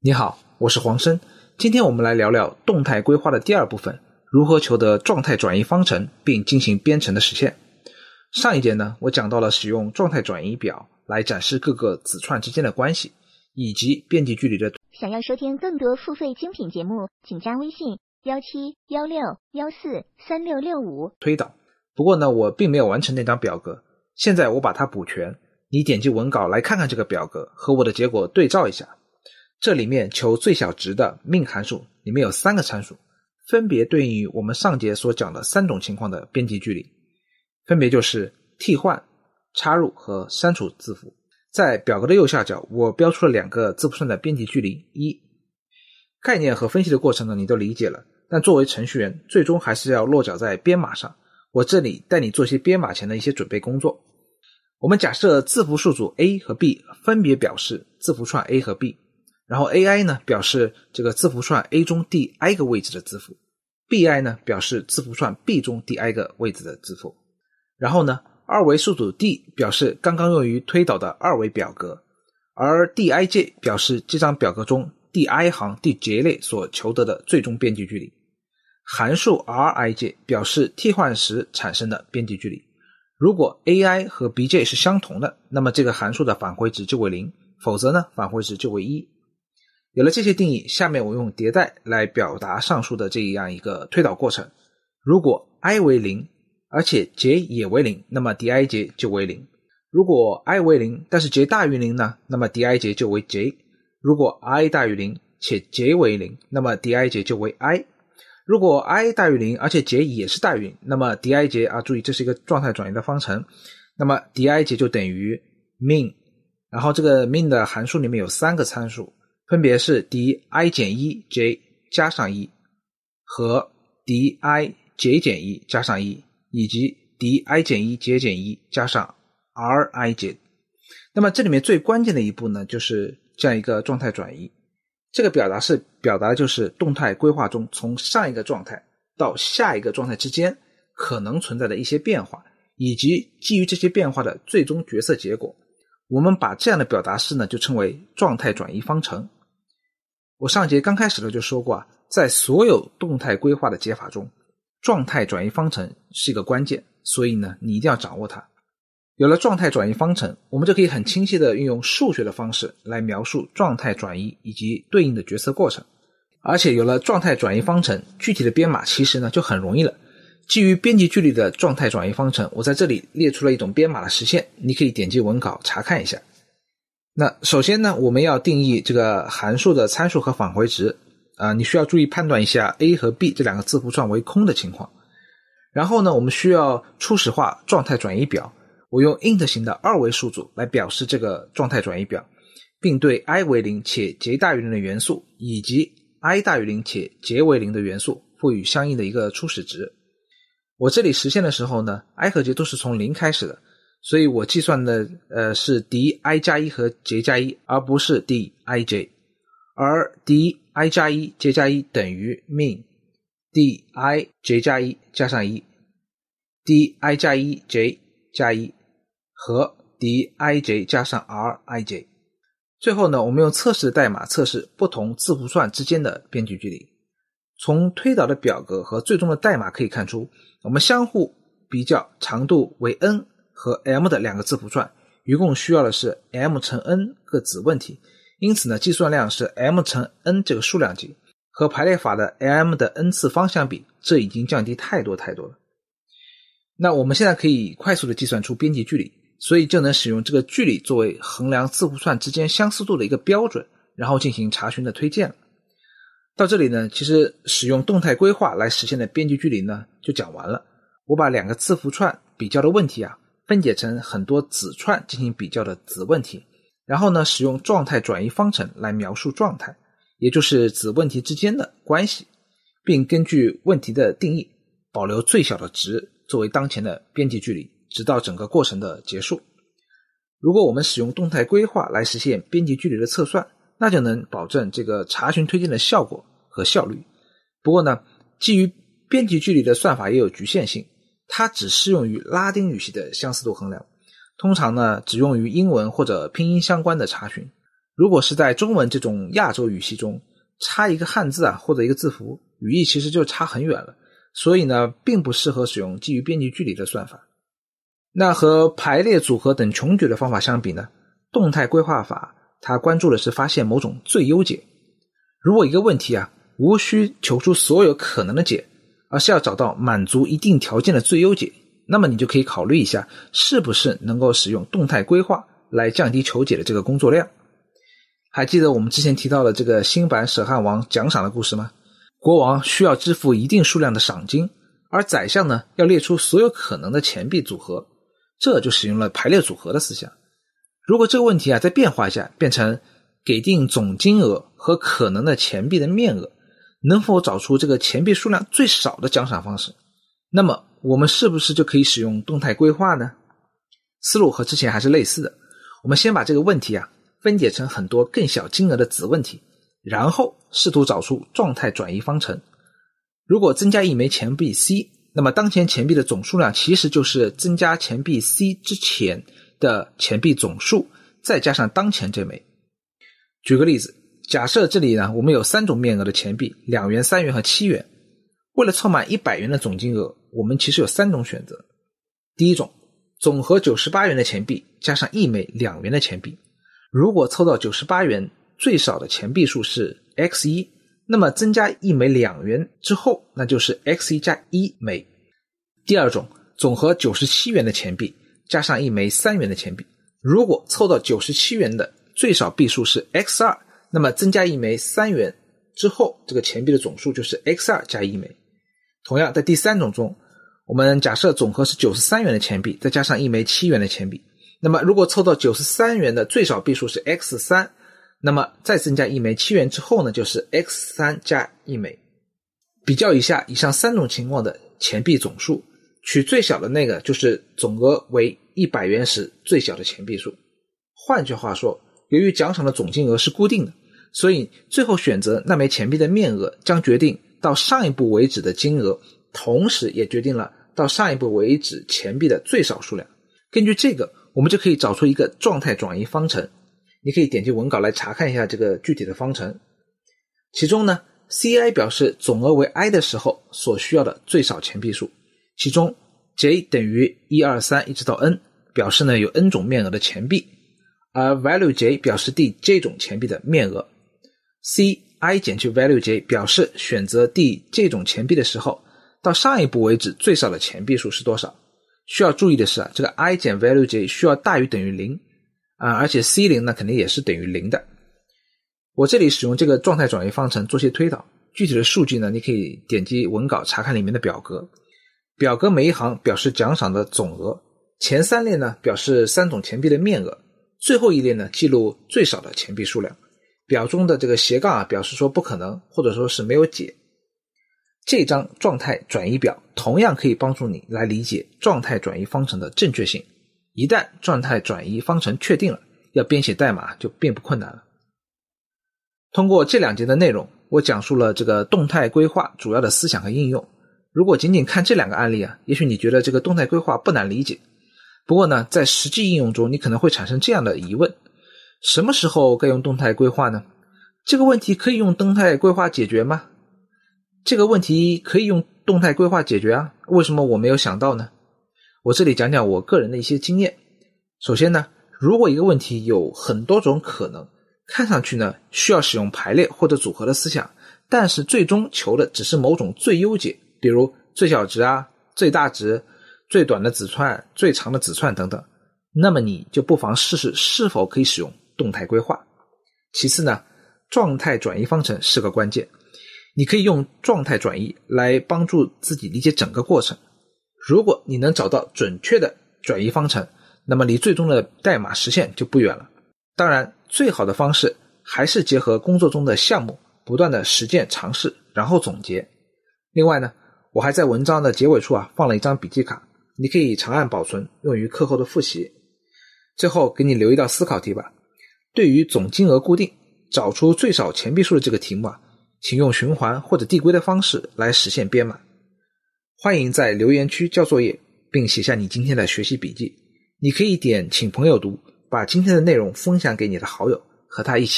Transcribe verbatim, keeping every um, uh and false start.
你好，我是黄生，今天我们来聊聊动态规划的第二部分，如何求得状态转移方程并进行编程的实现。上一节呢，我讲到了使用状态转移表来展示各个子串之间的关系，以及边际距离的。 想要收听更多付费精品节目，请加微信一七一六一四三六六五推导。不过呢，我并没有完成那张表格，现在我把它补全，你点击文稿来看看这个表格，和我的结果对照一下。这里面求最小值的 min 函数里面有三个参数，分别对应于我们上节所讲的三种情况的边际距离，分别就是替换、插入和删除字符。在表格的右下角，我标出了两个字符串的边际距离一。概念和分析的过程呢，你都理解了，但作为程序员，最终还是要落脚在编码上。我这里带你做些编码前的一些准备工作。我们假设字符数组 A 和 B 分别表示字符串 A 和 B，然后 A I 呢表示这个字符串 A 中第 i 个位置的字符， B I 呢表示字符串 B 中第 i 个位置的字符。然后呢，二维数组 D 表示刚刚用于推导的二维表格，而 D I J 表示这张表格中第 i 行第 j 类所求得的最终边际距离。函数 R I J 表示替换时产生的边际距离。如果 A I 和 B J 是相同的，那么这个函数的返回值就为零，否则呢返回值就为一。有了这些定义，下面我用迭代来表达上述的这样一个推导过程。如果 i 为零，而且 j 也为零，那么 dij 就为零。如果 i 为零，但是 j 大于零呢，那么 dij 就为 j。如果 i 大于零且 j 为零，那么 dij 就为 i。如果 i 大于零，而且 j 也是大于零，那么 dij 啊，注意这是一个状态转移的方程，那么 dij 就等于 min。然后这个 min 的函数里面有三个参数，分别是 di 减一 j 加上一和 di j 减一加上一，以及 di 减一 j 减一加上 rij。 那么这里面最关键的一步呢，就是这样一个状态转移。这个表达式表达的就是动态规划中从上一个状态到下一个状态之间可能存在的一些变化，以及基于这些变化的最终决策结果。我们把这样的表达式呢就称为状态转移方程。我上节刚开始的就说过啊，在所有动态规划的解法中，状态转移方程是一个关键，所以呢你一定要掌握它。有了状态转移方程，我们就可以很清晰地运用数学的方式来描述状态转移以及对应的决策过程。而且有了状态转移方程，具体的编码其实呢就很容易了。基于边际距离的状态转移方程，我在这里列出了一种编码的实现，你可以点击文稿查看一下。那首先呢，我们要定义这个函数的参数和返回值啊、呃，你需要注意判断一下 A 和 B 这两个字符串为空的情况。然后呢，我们需要初始化状态转移表，我用 int 型的二维数组来表示这个状态转移表，并对 i 为零且 j 大于零的元素以及 i 大于零且 j 为零的元素赋予相应的一个初始值。我这里实现的时候呢 i 和 j 都是从零开始的，所以我计算的呃是 di 加一和 j 加一，而不是 dij。而 di 加一 j 加一等于 min di j 加一加上一 di 加一 j 加一和 dij 加上 rij。 最后呢，我们用测试的代码测试不同字符串之间的边际距离。从推导的表格和最终的代码可以看出，我们相互比较长度为 n 和 m 的两个字符串，一共需要的是 m 乘 n 个子问题，因此呢，计算量是 m 乘 n 这个数量级，和排列法的 m 的 n 次方相比，这已经降低太多太多了。那我们现在可以快速的计算出边际距离，所以就能使用这个距离作为衡量字符串之间相似度的一个标准，然后进行查询的推荐了。到这里呢，其实使用动态规划来实现的边际距离呢就讲完了。我把两个字符串比较的问题啊分解成很多子串进行比较的子问题，然后呢使用状态转移方程来描述状态，也就是子问题之间的关系，并根据问题的定义保留最小的值作为当前的边际距离，直到整个过程的结束。如果我们使用动态规划来实现边际距离的测算，那就能保证这个查询推荐的效果和效率。不过呢，基于边际距离的算法也有局限性，它只适用于拉丁语系的相似度衡量，通常呢只用于英文或者拼音相关的查询。 如果是在中文这种亚洲语系中，差一个汉字啊或者一个字符，语义其实就差很远了，所以呢并不适合使用基于边际距离的算法。那和排列组合等穷举的方法相比呢，动态规划法它关注的是发现某种最优解。如果一个问题啊无需求出所有可能的解，而是要找到满足一定条件的最优解，那么你就可以考虑一下是不是能够使用动态规划来降低求解的这个工作量。还记得我们之前提到的这个新版舍汉王奖赏的故事吗？国王需要支付一定数量的赏金，而宰相呢要列出所有可能的钱币组合，这就使用了排列组合的思想。如果这个问题啊再变化一下，变成给定总金额和可能的钱币的面额，能否找出这个钱币数量最少的奖赏方式，那么我们是不是就可以使用动态规划呢？思路和之前还是类似的，我们先把这个问题啊分解成很多更小金额的子问题，然后试图找出状态转移方程。如果增加一枚钱币 C， 那么当前钱币的总数量其实就是增加钱币 C 之前的钱币总数再加上当前这枚。举个例子，假设这里呢我们有三种面额的钱币，两元、三元和七元。为了凑满一百元的总金额，我们其实有三种选择。第一种，总和九十八元的钱币加上一枚两元的钱币，如果凑到九十八元最少的钱币数是 X 一， 那么增加一枚两元之后，那就是 X 一 加一枚。第二种，总和九十七元的钱币加上一枚三元的钱币，如果凑到九十七元的最少币数是 X 二， 那么增加一枚三元之后，这个钱币的总数就是 X 二 加一枚。同样在第三种中，我们假设总和是九十三元的钱币再加上一枚七元的钱币，那么如果凑到九十三元的最少币数是 X 三， 那么再增加一枚七元之后呢，就是 X 三 加一枚。比较一下以上三种情况的钱币总数，取最小的那个就是总额为一百元时最小的钱币数。换句话说，由于奖赏的总金额是固定的，所以最后选择那枚钱币的面额将决定到上一步为止的金额，同时也决定了到上一步为止钱币的最少数量。根据这个，我们就可以找出一个状态转移方程。你可以点击文稿来查看一下这个具体的方程。其中呢 C I 表示总额为 I 的时候所需要的最少钱币数，其中 J 等于一二三一直到 N 表示呢有 N 种面额的钱币，而 value J 表示第 J 种钱币的面额。 C I 减去 value J 表示选择第 J 种钱币的时候到上一步为止最少的钱币数是多少。需要注意的是啊，这个 I 减 value J 需要大于等于零啊，而且 C 零 呢肯定也是等于零的。我这里使用这个状态转移方程做些推导，具体的数据呢你可以点击文稿查看里面的表格。表格每一行表示奖赏的总额，前三列呢表示三种钱币的面额，最后一列呢记录最少的钱币数量。表中的这个斜杠啊表示说不可能，或者说是没有解。这张状态转移表同样可以帮助你来理解状态转移方程的正确性。一旦状态转移方程确定了，要编写代码就并不困难了。通过这两节的内容，我讲述了这个动态规划主要的思想和应用。如果仅仅看这两个案例啊，也许你觉得这个动态规划不难理解。不过呢，在实际应用中，你可能会产生这样的疑问：什么时候该用动态规划呢？这个问题可以用动态规划解决吗？这个问题可以用动态规划解决啊，为什么我没有想到呢？我这里讲讲我个人的一些经验。首先呢，如果一个问题有很多种可能，看上去呢需要使用排列或者组合的思想，但是最终求的只是某种最优解，比如最小值啊、最大值、最短的子串、最长的子串等等，那么你就不妨试试是否可以使用动态规划。其次呢，状态转移方程是个关键，你可以用状态转移来帮助自己理解整个过程。如果你能找到准确的转移方程，那么离最终的代码实现就不远了。当然，最好的方式还是结合工作中的项目，不断的实践尝试，然后总结。另外呢，我还在文章的结尾处啊放了一张笔记卡，你可以长按保存，用于课后的复习。最后给你留一道思考题吧。对于总金额固定，找出最少钱币数的这个题目啊，请用循环或者递归的方式来实现编码。欢迎在留言区交作业，并写下你今天的学习笔记。你可以点请朋友读，把今天的内容分享给你的好友， 和他一起